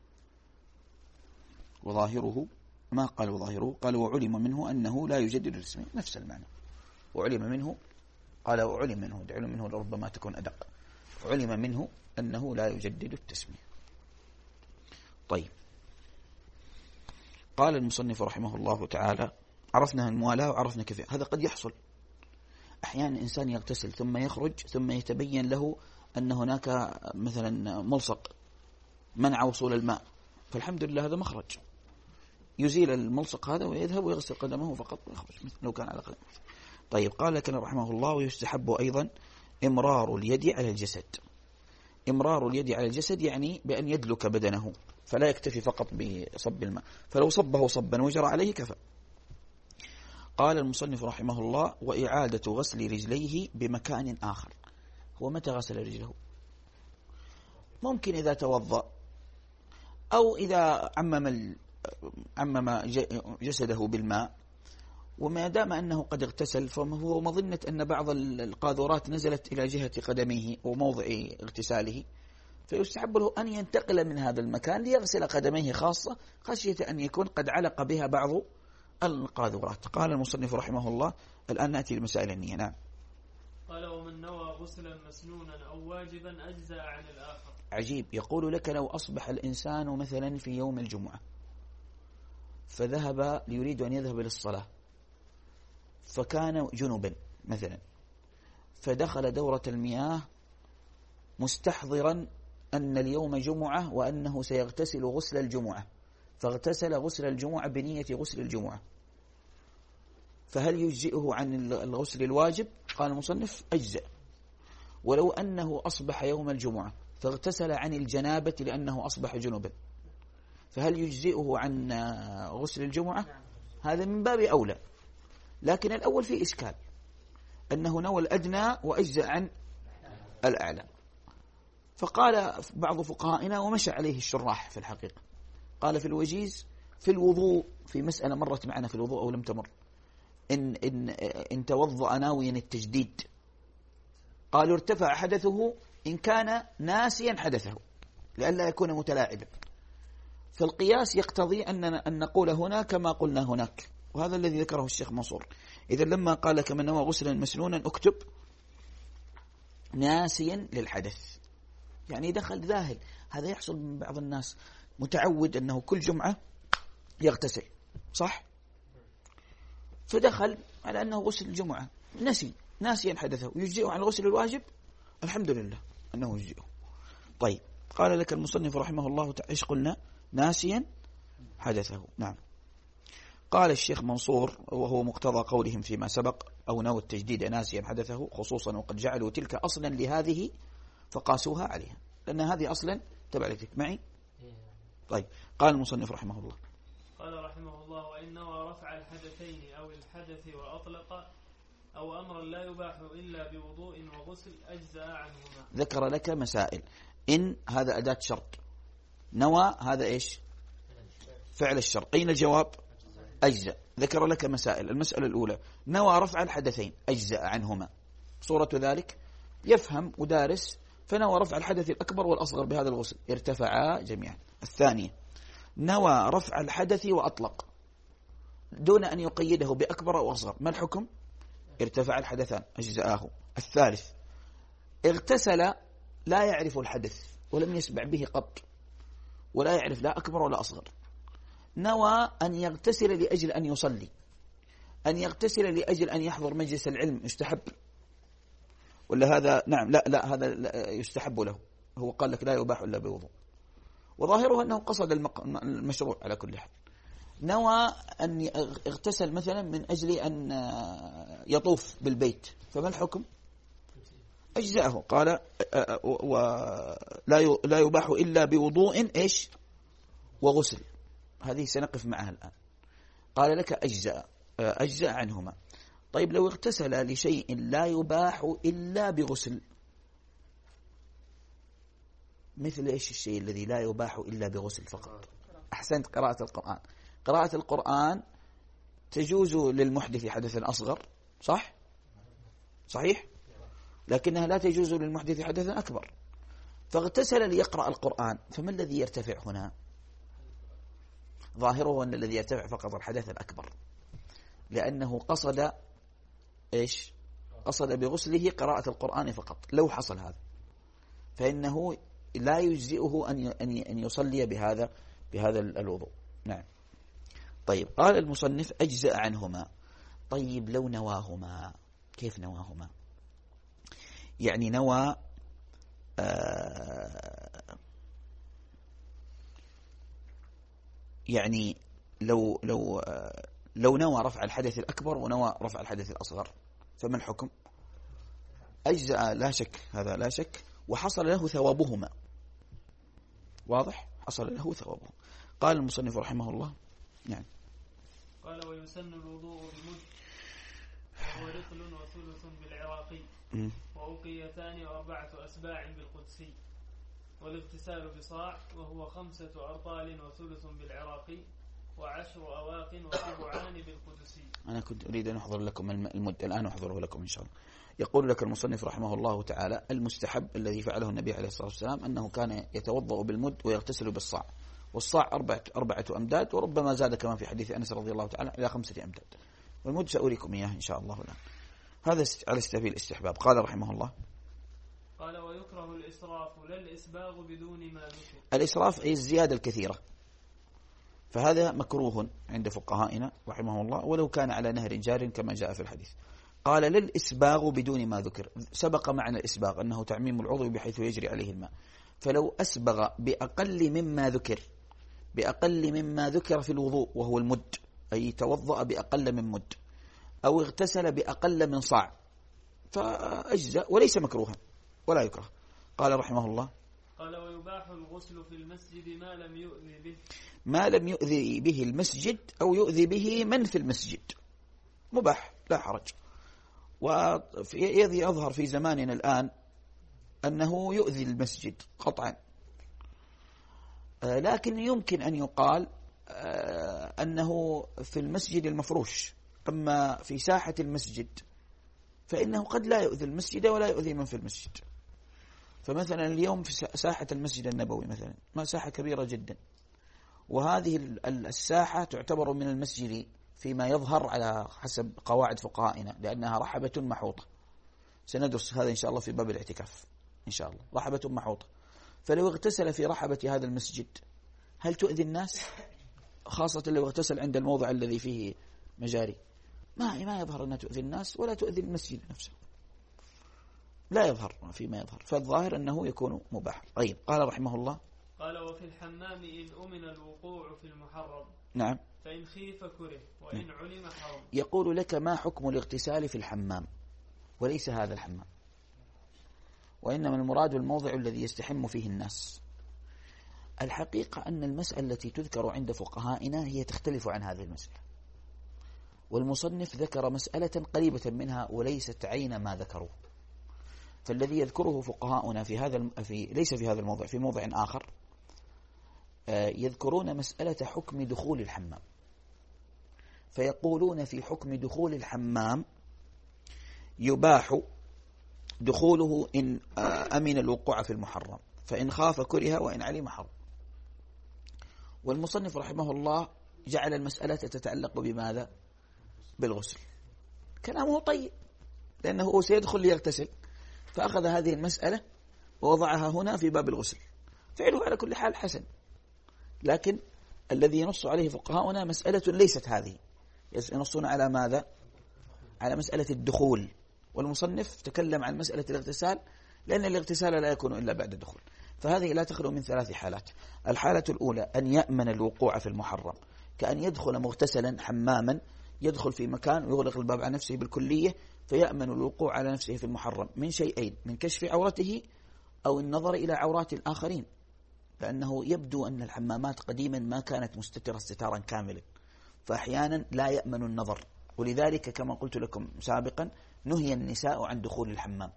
وظاهره ما قال وظاهره، قال وعلم منه أنه لا يجدد التسمية، نفس المعنى. وعلم منه، قال وعلم منه، علم منه ربما تكون أدق، علم منه أنه لا يجدد التسمية. طيب قال المصنف رحمه الله تعالى عرفنا الموالاة وعرفنا كيف هذا قد يحصل. أحيانا إنسان يغتسل ثم يخرج ثم يتبين له أن هناك مثلا ملصق منع وصول الماء، فالحمد لله هذا مخرج، يزيل الملصق هذا ويذهب ويغسل قدمه فقط ويخرج مثل لو كان على قدمه. طيب قال لكن رحمه الله ويستحب أيضا إمرار اليد على الجسد. إمرار اليد على الجسد يعني بأن يدلك بدنه، فلا يكتفي فقط بصب الماء، فلو صبه صبا وجرى عليه كفى. قال المصنف رحمه الله: وإعادة غسل رجليه بمكان آخر. هو متى غسل رجله؟ ممكن إذا توضأ أو إذا عمم عمم جسده بالماء، وما دام أنه قد اغتسل فهو مظنة أن بعض القاذورات نزلت إلى جهة قدميه وموضع اغتساله، فيستحب له أن ينتقل من هذا المكان ليغسل قدميه خاصة، خشية أن يكون قد علق بها بعض القاذورات. قال المصنف رحمه الله: الآن نأتي لمسائل النية. نعم. قال: ومن نوى غسلا مسنونا أو واجبا أجزأ عن الآخر. عجيب. يقول لك: لو أصبح الإنسان مثلا في يوم الجمعة فذهب ليريد أن يذهب للصلاة، فكان جنبا مثلا، فدخل دورة المياه مستحضرا أن اليوم جمعة وأنه سيغتسل غسل الجمعة، فاغتسل غسل الجمعة بنية غسل الجمعة، فهل يجزئه عن الغسل الواجب؟ قال المصنف: أجزأ. ولو أنه أصبح يوم الجمعة فاغتسل عن الجنابة لأنه أصبح جنبا، فهل يجزئه عن غسل الجمعة؟ هذا من باب أولى، لكن الأول فيه إشكال، أنه نوى الأدنى وأجزأ عن الأعلى. فقال بعض فقهائنا، ومشى عليه الشراح في الحقيقة، قال في الوجيز في الوضوء، في مسألة مرت معنا في الوضوء أو لم تمر، إن, إن, إن توضأ ناويا التجديد، قالوا ارتفع حدثه إن كان ناسيا حدثه لئلا يكون متلاعبا، فالقياس يقتضي أن أن نقول هنا كما قلنا هناك، وهذا الذي ذكره الشيخ منصور. إذا لما قال كمن نوى غسلا مسنونا اكتب ناسيا للحدث، يعني دخل ذاهل. هذا يحصل من بعض الناس، متعود أنه كل جمعة يغتسل، صح؟ فدخل على أنه غسل الجمعة، نسي ناسيا حدثه، يجزئه عن الغسل الواجب؟ الحمد لله أنه يجزئه. طيب، قال لك المصنف رحمه الله تعالى: إيش قلنا؟ ناسيا حدثه. نعم. قال الشيخ منصور، وهو مقتضى قولهم فيما سبق: أو نوى التجديد ناسيا حدثه، خصوصا وقد جعلوا تلك أصلا لهذه فقاسوها عليها، لأن هذه أصلا تبع لتلك. معي؟ طيب. قال المصنف رحمه الله: قال رحمه الله: وإن نوى رفع الحدثين أو الحدث وأطلق أو أمرا لا يباح إلا بوضوء وغسل أجزأ عنهما. ذكر لك مسائل. إن هذا أداة شرط، نوى هذا إيش؟ فعل الشرط. أين الجواب؟ أجزأ. ذكر لك مسائل. المسألة الأولى: نوى رفع الحدثين أجزأ عنهما. صورة ذلك: يفهم ودارس، فنوى رفع الحدث الأكبر والأصغر بهذا الغسل، ارتفعا جميعا. الثانية: نوى رفع الحدث وأطلق دون أن يقيده بأكبر أو أصغر، ما الحكم؟ ارتفع الحدثان أجزآه. الثالث: اغتسل لا يعرف الحدث ولم يسمع به قط، ولا يعرف لا أكبر ولا أصغر، نوى أن يغتسل لأجل أن يصلي، أن يغتسل لأجل أن يحضر مجلس العلم، يستحب ولا هذا؟ نعم. لا لا هذا لا يستحب له، هو قال لك لا يباح إلا بوضوء، وظاهره أنه قصد المشروع على كل حال. نوى أن يغتسل مثلا من أجل أن يطوف بالبيت، فما الحكم؟ أجزأه. قال: لا يباح إلا بوضوء إيش وغسل، هذه سنقف معها الآن. قال لك: أجزأ أجزأ عنهما. طيب، لو اغتسل لشيء لا يباح إلا بغسل، مثل إيش الشيء الذي لا يباح إلا بغسل فقط؟ أحسنت، قراءة القرآن. قراءة القرآن تجوز للمحدث حدثا أصغر، صح؟ صحيح؟ لكنها لا تجوز للمحدث حدثا أكبر. فاغتسل ليقرأ القرآن، فما الذي يرتفع هنا؟ ظاهره أن الذي يرتفع فقط الحدث الأكبر، لأنه قصد إيش؟ قصد بغسله قراءة القرآن فقط. لو حصل هذا فإنه لا يجزئه أن أن يصلي بهذا بهذا الوضوء. نعم. طيب، قال المصنف: أجزأ عنهما. طيب، لو نواهما، كيف نواهما؟ يعني نوى آه يعني لو لو آه لو نوى رفع الحدث الأكبر ونوى رفع الحدث الأصغر، فما الحكم؟ أجزأ لا شك، هذا لا شك، وحصل له ثوابهما. واضح؟ حصل له ثوابه. قال المصنف رحمه الله: نعم. قال: ويسن الوضوء بمد وهو رطل وثلث بالعراقي وأوقيتان وأربعة أسباع بالقدسي. والاغتسال بصاع وهو خمسة أرطال وثلث بالعراقي وعشر أواق وسبعان بالقدسي. أنا كنت أريد أن أحضر لكم المد، الآن أحضره لكم إن شاء الله. يقول لك المصنف رحمه الله تعالى: المستحب الذي فعله النبي عليه الصلاة والسلام أنه كان يتوضأ بالمد ويغتسل بالصاع، والصاع أربعة, أربعة أمداد، وربما زاد كما في حديث أنس رضي الله تعالى إلى خمسة أمداد، والمد سأريكم إياه إن شاء الله الآن. هذا على سبيل الاستحباب. قال رحمه الله: قال ويكره الإسراف لا الإسباغ بدون ما ذكر. الإسراف أي الزيادة الكثيرة، فهذا مكروه عند فقهائنا رحمه الله ولو كان على نهر جار كما جاء في الحديث. قال للإسباغ بدون ما ذكر، سبق معنى الإسباغ أنه تعميم العضو بحيث يجري عليه الماء، فلو أسبغ بأقل مما ذكر بأقل مما ذكر في الوضوء وهو المد، أي توضأ بأقل من مد، أو اغتسل بأقل من صاع، فأجزأ وليس مكروها ولا يكره. قال رحمه الله: قال ويباح الغسل في المسجد ما لم يؤذي به ما لم يؤذي به المسجد أو يؤذي به من في المسجد، مباح لا حرج. ويذي يظهر في زماننا الآن أنه يؤذي المسجد قطعا، لكن يمكن أن يقال أنه في المسجد المفروش، أما في ساحة المسجد فإنه قد لا يؤذي المسجد ولا يؤذي من في المسجد. فمثلا اليوم في ساحة المسجد النبوي مثلا، ما ساحة كبيرة جدا، وهذه الساحة تعتبر من المسجد فيما يظهر على حسب قواعد فقهائنا، لأنها رحبة محوطة. سندرس هذا إن شاء الله في باب الاعتكاف إن شاء الله. رحبة محوطة، فلو اغتسل في رحبة هذا المسجد هل تؤذي الناس؟ خاصة لو اغتسل عند الموضع الذي فيه مجاري، ما ما يظهر أنها تؤذي الناس ولا تؤذي المسجد نفسه، لا يظهر فيما يظهر، فالظاهر أنه يكون مباح. طيب، قال رحمه الله: قال وفي الحمام إن أمن الوقوع في المحرم نعم فإن خيف كره وإن نعم. علم حرم. يقول لك: ما حكم الاغتسال في الحمام؟ وليس هذا الحمام، وإنما المراد الموضع الذي يستحم فيه الناس. الحقيقة أن المسألة التي تذكر عند فقهائنا هي تختلف عن هذه المسألة، والمصنف ذكر مسألة قريبة منها وليست عين ما ذكروه. فالذي يذكره فقهاؤنا في هذا في ليس في هذا الموضع، في موضع آخر يذكرون مسألة حكم دخول الحمام، فيقولون في حكم دخول الحمام يباح دخوله إن أمن الوقوع في المحرم، فإن خاف كره وإن علم حرم. والمصنف رحمه الله جعل المسألة تتعلق بماذا؟ بالغسل. كلامه طيب، لأنه سيدخل ليغتسل، فأخذ هذه المسألة ووضعها هنا في باب الغسل. فعله على كل حال حسن، لكن الذي ينص عليه فقهاؤنا مسألة ليست هذه، ينصون على ماذا؟ على مسألة الدخول، والمصنف تكلم عن مسألة الاغتسال، لأن الاغتسال لا يكون إلا بعد الدخول. فهذه لا تخلو من ثلاث حالات. الحالة الأولى أن يأمن الوقوع في المحرم، كأن يدخل مغتسلا حماما، يدخل في مكان ويغلق الباب على نفسه بالكلية، فيأمن الوقوع على نفسه في المحرم من شيئين: من كشف عورته أو النظر إلى عورات الآخرين، لأنه يبدو أن الحمامات قديما ما كانت مستترة استتارا كاملا، فأحيانا لا يأمن النظر، ولذلك كما قلت لكم سابقا نهي النساء عن دخول الحمام.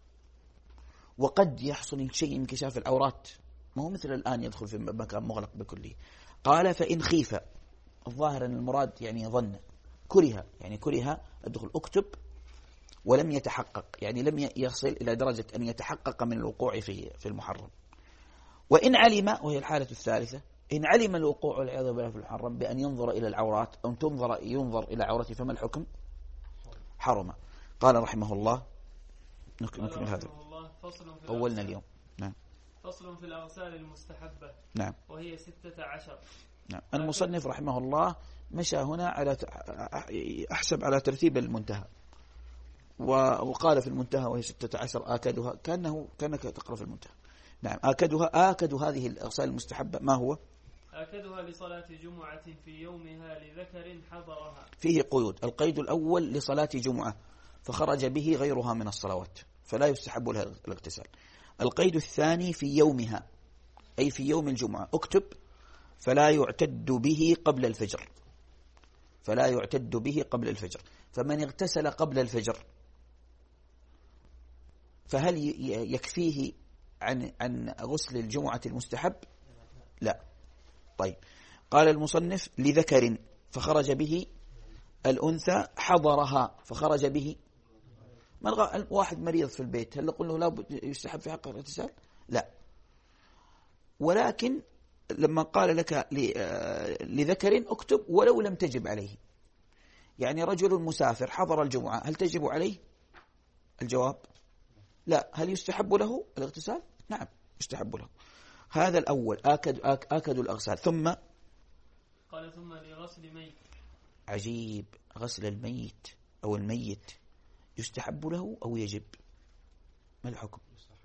وقد يحصل شيء من كشاف العورات، ما هو مثل الآن يدخل في مكان مغلق بكلية. قال فإن خيف، الظاهر أن المراد يعني ظن، كره يعني كره الدخول، اكتب ولم يتحقق، يعني لم يصل إلى درجة أن يتحقق من الوقوع في في المحرم. وإن علم، وهي الحالة الثالثة، إن علم الوقوع والعياذ بالله في المحرم بأن ينظر إلى العورات أو تنظر ينظر إلى عورته، فما الحكم؟ حرم. قال رحمه الله: نكمل هذا، طولنا اليوم. نعم. فصل في الأغسال المستحبة. نعم. وهي ستة عشر. نعم. المصنف رحمه الله مشى هنا على أحسب على ترتيب المنتهى، وقال في المنتهى وهي ستة عشر آكدها، كأنه كأنك تقرأ في المنتهى. نعم. آكدها، آكد هذه الأغسال المستحبة ما هو؟ آكدها لصلاة جمعة في يومها لذكر حضرها. فيه قيود. القيد الأول لصلاة جمعة، فخرج به غيرها من الصلوات فلا يستحب لها الاغتسال. القيد الثاني في يومها، أي في يوم الجمعة، اكتب: فلا يعتد به قبل الفجر، فلا يعتد به قبل الفجر. فمن اغتسل قبل الفجر فهل يكفيه عن عن غسل الجمعة المستحب؟ لا. طيب، قال المصنف لذكر فخرج به الأنثى حضرها فخرج به من غ... واحد مريض في البيت، هل نقول له لا يستحب في حقه الاغتسال؟ لا. ولكن لما قال لك لذكر اكتب ولو لم تجب عليه، يعني رجل مسافر حضر الجمعة هل تجب عليه؟ الجواب لا. هل يستحب له الاغتسال؟ نعم يستحب له. هذا الأول آكد, آكد الأغسال. ثم قال ثم لغسل ميت. عجيب، غسل الميت أو الميت يستحب له أو يجب؟ ما الحكم؟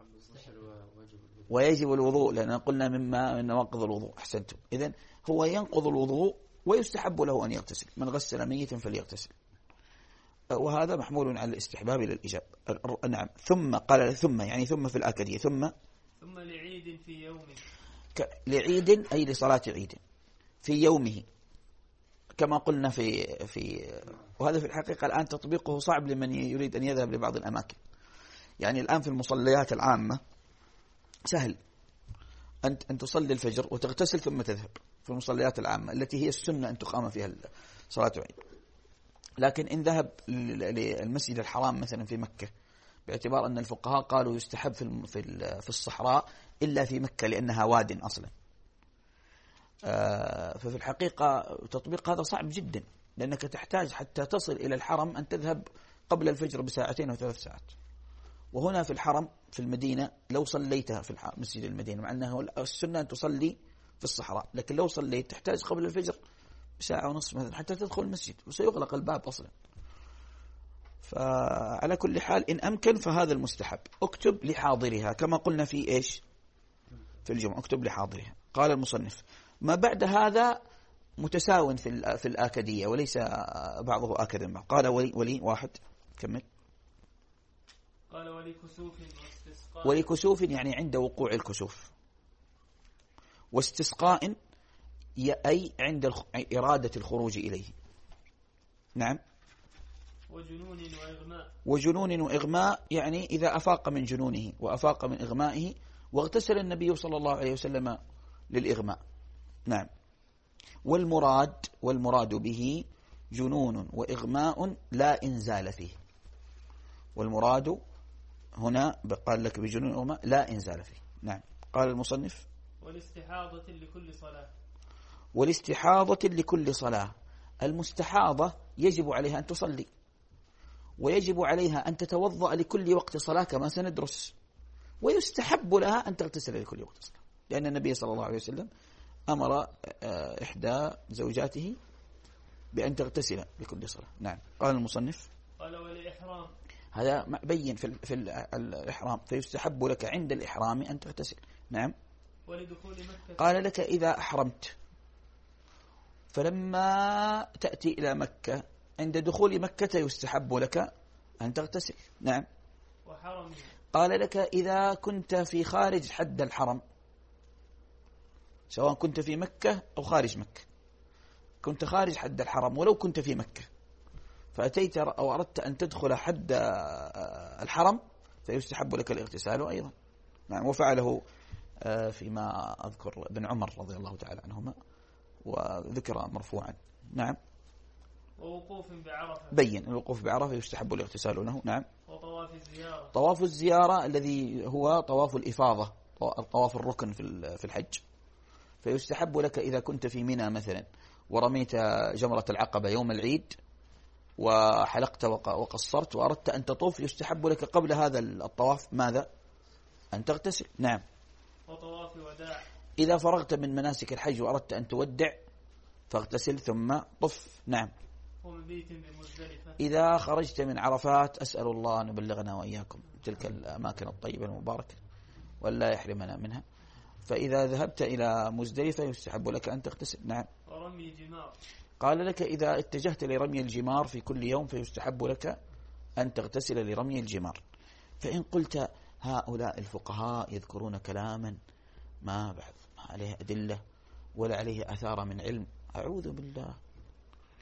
ويجب الوضوء، لأن قلنا مما من نواقض الوضوء. أحسنتم. إذن هو ينقض الوضوء ويستحب له أن يغتسل. من غسل ميتا فليغتسل، وهذا محمول على الاستحباب إلى الإجاب. نعم. ثم قال ثم يعني ثم في الآكدية ثم ثم لعيد في يومه، لعيد أي لصلاة عيد في يومه كما قلنا في في وهذا في الحقيقة الآن تطبيقه صعب لمن يريد أن يذهب لبعض الأماكن. يعني الآن في المصليات العامة سهل أنت أن تصلي الفجر وتغتسل ثم تذهب في المصليات العامة التي هي السنة أن تقام فيها صلاة عيد. لكن إن ذهب للمسجد الحرام مثلا في مكة، باعتبار أن الفقهاء قالوا يستحب في في الصحراء إلا في مكة لأنها واد أصلا، ففي الحقيقة تطبيق هذا صعب جدا، لأنك تحتاج حتى تصل إلى الحرم أن تذهب قبل الفجر بساعتين أو ثلاث ساعات. وهنا في الحرم في المدينة لو صليتها في مسجد المدينة، مع أنه السنة أن تصلي في الصحراء، لكن لو صليت تحتاج قبل الفجر ساعة ونصف مثلا حتى تدخل المسجد، وسيغلق الباب أصلا. فعلى كل حال إن أمكن فهذا المستحب. اكتب لحاضرها كما قلنا في إيش في الجمعة، اكتب لحاضرها. قال المصنف ما بعد هذا متساو في في الآكدية وليس بعضه آكد من بعض. قال ولي ولي واحد كمل. قال ولكسوف واستسقاء. ولكسوف يعني عند وقوع الكسوف، واستسقاء أي عند إرادة الخروج إليه. نعم. وجنون وإغماء. وجنون وإغماء يعني إذا أفاق من جنونه وأفاق من إغمائه، واغتسل النبي صلى الله عليه وسلم للإغماء. نعم. والمراد والمراد به جنون وإغماء لا إنزال فيه. والمراد هنا قال لك بجنون وإغماء لا إنزال فيه. نعم. قال المصنف والاستحاضة لكل صلاة. والاستحاضة لكل صلاة. المستحاضة يجب عليها أن تصلي، ويجب عليها أن تتوضأ لكل وقت صلاة كما سندرس، ويستحب لها أن تغتسل لكل وقت صلاة، لأن النبي صلى الله عليه وسلم أمر إحدى زوجاته بأن تغتسل لكل صلاة. نعم. قال المصنف قال وللإحرام. هذا بين في في الإحرام، فيستحب لك عند الإحرام أن تغتسل. نعم. ولدخول مكة. قال لك إذا أحرمت، فلما تأتي إلى مكة عند دخول مكة يستحب لك أن تغتسل. نعم. وحرمه. قال لك إذا كنت في خارج حد الحرم، سواء كنت في مكة أو خارج مكة، كنت خارج حد الحرم ولو كنت في مكة، فأتيت أو أردت أن تدخل حد الحرم فيستحب لك الاغتسال أيضا. نعم. وفعله فيما أذكر ابن عمر رضي الله تعالى عنهما، وذكر مرفوعا. نعم. ووقوف بعرفة. بين الوقوف بعرفة يستحب الاغتسال له. نعم. وطواف الزيارة. طواف الزيارة الذي هو طواف الإفاضة، طواف الركن في الحج، فيستحب لك إذا كنت في منى مثلا ورميت جمرة العقبة يوم العيد وحلقت وقصرت وأردت أن تطوف، يستحب لك قبل هذا الطواف ماذا؟ أن تغتسل. نعم. وطواف وداع. إذا فرغت من مناسك الحج وأردت أن تودع فاغتسل ثم طف. نعم. ومبيت بمزدلفة. إذا خرجت من عرفات، أسأل الله أن يبلغنا وإياكم تلك الأماكن الطيبة المباركة ولا يحرمنا منها، فإذا ذهبت إلى مزدلفة يستحب لك أن تغتسل. نعم. ورمي جمار. قال لك إذا اتجهت لرمي الجمار في كل يوم فيستحب لك أن تغتسل لرمي الجمار. فإن قلت هؤلاء الفقهاء يذكرون كلاما ما بعد ما عليه أدلة ولا عليه أثار من علم، أعوذ بالله،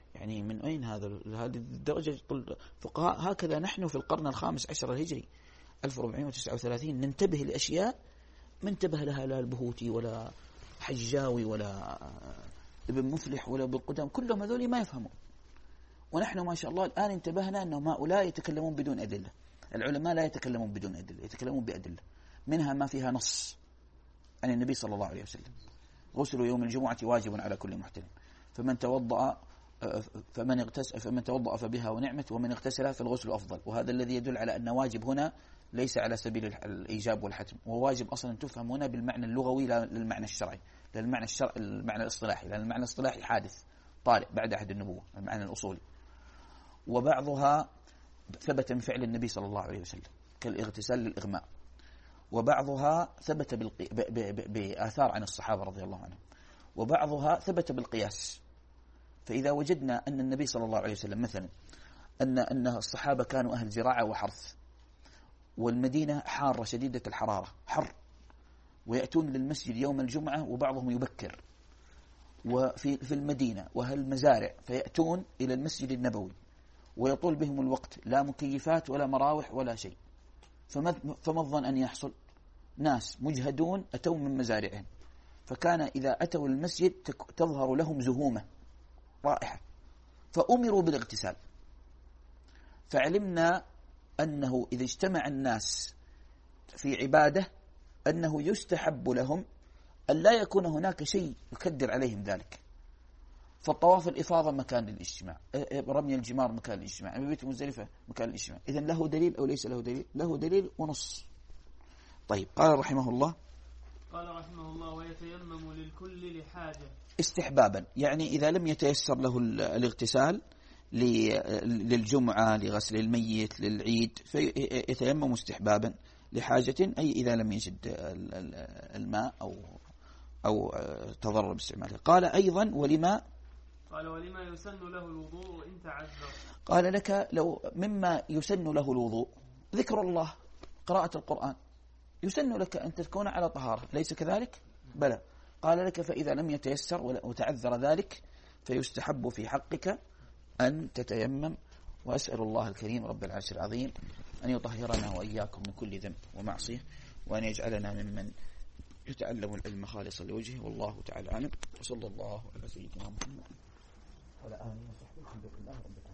يعني من أين هذا هذه الدرجة؟ فقهاء هكذا نحن في القرن الخامس عشر الهجري ألف وأربعمائة وتسعة وثلاثين ننتبه لأشياء ما انتبه لها لا البهوتي ولا حجاوي ولا ابن مفلح ولا ابن قدام، كلهم هذول ما يفهمون. ونحن ما شاء الله الآن انتبهنا أنهم هؤلاء يتكلمون بدون أدلة. العلماء لا يتكلمون بدون أدلة، يتكلمون بأدلة منها ما فيها نص عن النبي صلى الله عليه وسلم. غسل يوم الجمعة واجب على كل محتلم، فمن توضأ فمن اغتسل فمن توضأ فبها ونعمت، ومن اغتسل فالغسل أفضل. وهذا الذي يدل على أن واجب هنا ليس على سبيل الإيجاب والحتم، وواجب أصلا تفهم هنا بالمعنى اللغوي لا للمعنى الشرعي، للمعنى الشرع المعنى الاصطلاحي، لأن المعنى الاصطلاحي حادث طارئ بعد عهد النبوة، المعنى الأصولي. وبعضها ثبت من فعل النبي صلى الله عليه وسلم كالاغتسال للإغماء، وبعضها ثبت بالقي... ب... ب... بآثار عن الصحابة رضي الله عنهم، وبعضها ثبت بالقياس. فإذا وجدنا أن النبي صلى الله عليه وسلم مثلا أن أن الصحابة كانوا أهل زراعة وحرث، والمدينة حارة شديدة الحرارة حر، ويأتون للمسجد يوم الجمعة وبعضهم يبكر، وفي في المدينة وهل مزارع فيأتون إلى المسجد النبوي ويطول بهم الوقت، لا مكيفات ولا مراوح ولا شيء. فما الظن أن يحصل؟ ناس مجهدون أتوا من مزارعهم، فكان إذا أتوا المسجد تظهر لهم زهومة رائحة، فأمروا بالاغتسال. فعلمنا أنه إذا اجتمع الناس في عبادة أنه يستحب لهم أن لا يكون هناك شيء يكدر عليهم ذلك. فالطواف الإفاضة مكان للاجتماع، رمي الجمار مكان للاجتماع، بيت مزدلفة مكان للاجتماع. إذن له دليل أو ليس له دليل؟ له دليل ونص. طيب قال رحمه الله قال رحمه الله ويتيمم للكل لحاجة استحبابا، يعني إذا لم يتيسر له الاغتسال للجمعة لغسل الميت للعيد فيتيمم استحبابا لحاجة، أي إذا لم يجد الماء أو أو تضرر باستعماله. قال أيضا ولما قال ولما يسن له الوضوء إن تعذر. قال لك لو مما يسن له الوضوء ذكر الله، قراءة القرآن، يسن لك أن تكون على طهارة، ليس كذلك؟ بلى. قال لك فإذا لم يتيسر وتعذر ذلك فيستحب في حقك أن تتيمم. وأسأل الله الكريم رب العرش العظيم أن يطهرنا وإياكم من كل ذنب ومعصية، وأن يجعلنا ممن يتعلم العلم خالصا لوجهه، والله تعالى أعلم. وصلى الله على سيدنا محمد وعلى آله وصحبه. الحمد لله رب العالمين.